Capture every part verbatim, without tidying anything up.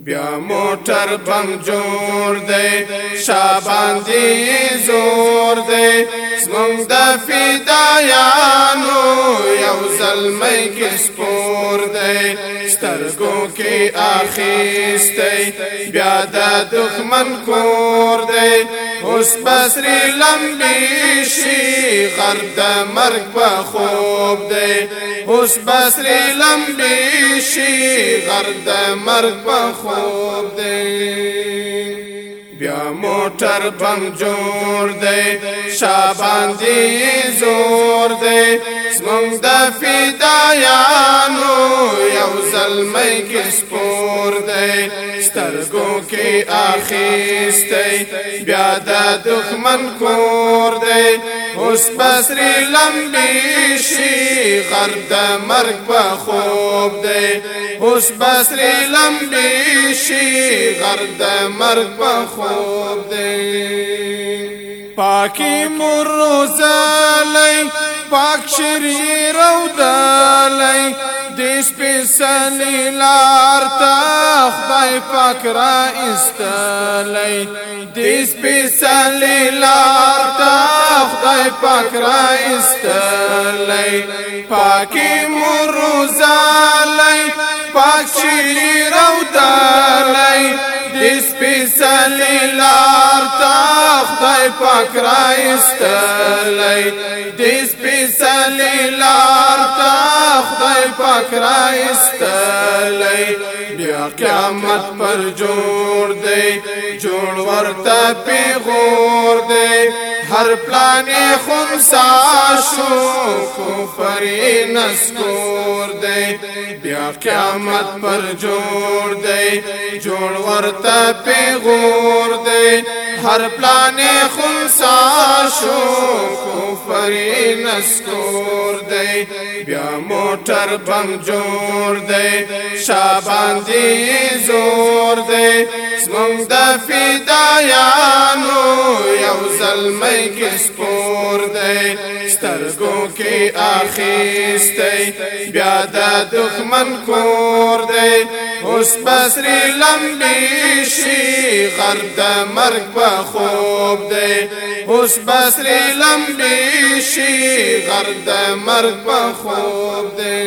بیا موټر بم جوړ دی شابان دی زور دی زمونږ د فدایانو یو زلمی کې سپور دی سترګو کې اخیستی بیا د دښمن کور دی اوس بسرې لمبې شي غر د مرګ په خوب دی اوس بسرې لمبې شي غر د مرګ په خوب دی بیا موټر بم جوړ دی شابان دی زور دی زمونږ د فدایانو یو زلمی کې سپور دی سترګو کې اخیستی بیا د دښمن کور دی اوس بسرې لمبې شي غر د مرګ په خوب دی اوس بسرې لمبې شي غر د مرګ په خوب دی پاکی مور روزالی پاک شریر او دالی دیس پیسلی لار تا خدای پاک را استالی دیس پیسلی لار تا خدای پاک را استالی پاکی مور روزالی پاک شریر او دالی دیس پیسلی لار تا خدای پاک را استالی دیس پیسلی لار تا خدای پاک را استالی بیا قیامت پر جوړ دی جوړ ورته پیغور دی هر پلان خونسا شو کفر نسکور دی بیا قیامت پر جوړ دی جوړ ورته پیغور دی هر پلان خونسا شو کفر نسکور دی بیا موټر بم جوړ دی شابان دی زور دی زمونږ د فدایانو یو زلمی کې سپور دی سترګو کې اخیستی بیا د دښمن کور دی اوس بسرې لمبې شي غر د مرګ په خوب دی اوس بسرې لمبې شي غر د مرګ په خوب دی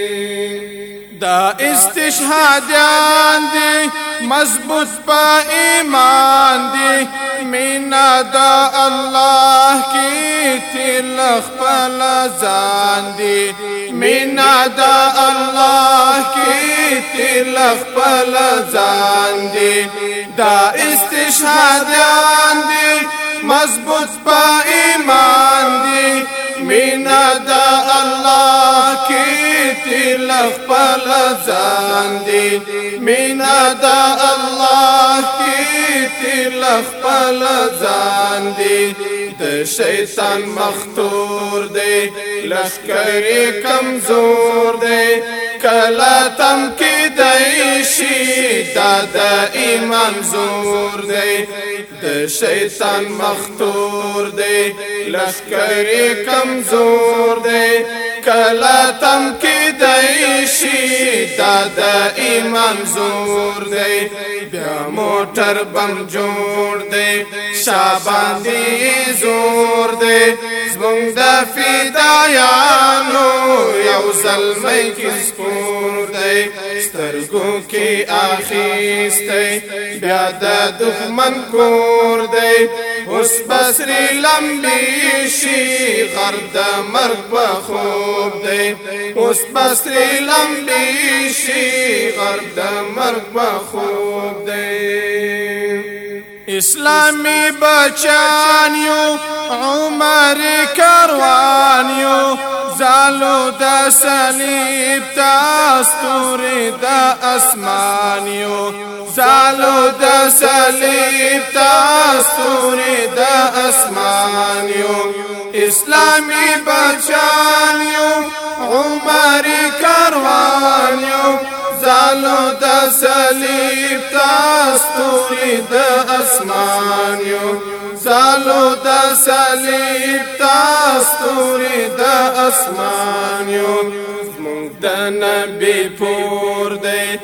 دا استشهادیان دی مضبوط پا ایمان دی مینا دا اللہ کی تلخ پلا زان دی مینا دا اللہ کی تلخ پلا زان دی دا استشهادیان دی مضبوط پا ایمان دی مینا دا اللہ کی تلخ پلا زان دی مینا دا اللہ کی تلخ پلا زان دی د شیطان مختور دی لشکر کمزور دی کلا تم کی دیشی دادا ایمان زور دی د شیطان مختور دی لشکر کمزور دی کلا تم کی دیشی دادا ایمان زور دی بیا موټر بم جوړ دی شابان دی زور دی زمونږ د فدایانو یو زلمی کې سپور دی سترګو کې اخیستی بیا د دښمن کور دی اوس بسرې لمبې شي غر د مرګ په خوب دی اوس بسرې لمبې شي غر د مرګ په خوب دی اسلامی بچان یو عمر کاروان یو زالو دا صلیب تاستوری دا اسمان یو زالو دا صلیب تاستوری دا اسمان یو اسلامی بچان یو عمر کاروان یو زالو دا صلیب تاستوری دا اسمان یو زالو دا صلیب تاستوری دا اسمان یو د نبی پور دی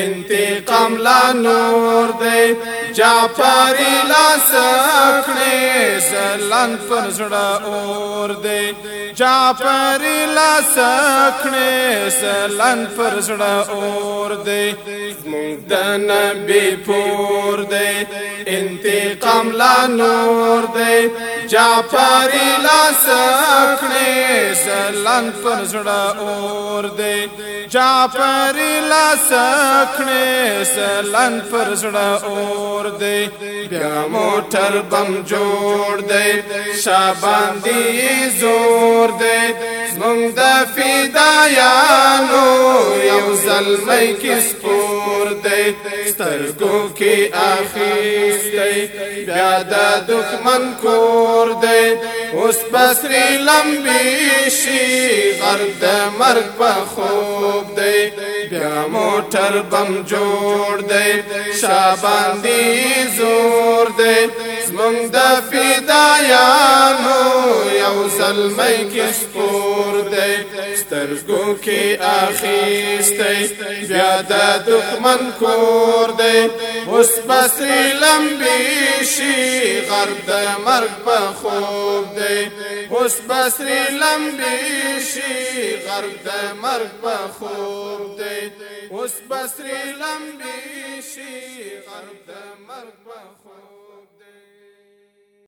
انتقام لا نور دی جعفری لا سکړې زلن پر زړه اور دی جعفری لا سکړې زلن پر زړه اور دی مونږ د نبی پور دی انتقام لا نور دی جعفری لا سکړې زلن پر زړه اور دی جعفری لا سکړې زلن پر زړه اور دی بیا موټر بم جوړ دی شابان دی زور دی زمونږ د فدایانو یو زلمی کې سپور دی سترګو کې اخیستی بیا د دښمن کور دی اوس بسرې لمبې شي غرب د مرګ په خوب دی بیا موټر بم جوړ دی شابان دی زور دی زمونږ د فدایانو یو زلمی کې سپور دی سترګو کې اخیستی بیا د دښمن کور دی اوس بسرې لمبې شي غرب د مرګ په خوب دی اوس بسرې لمبې شي غرب د مرګ په خوب دی اوس بسرې لمبې شي غرب د مرګ په خوب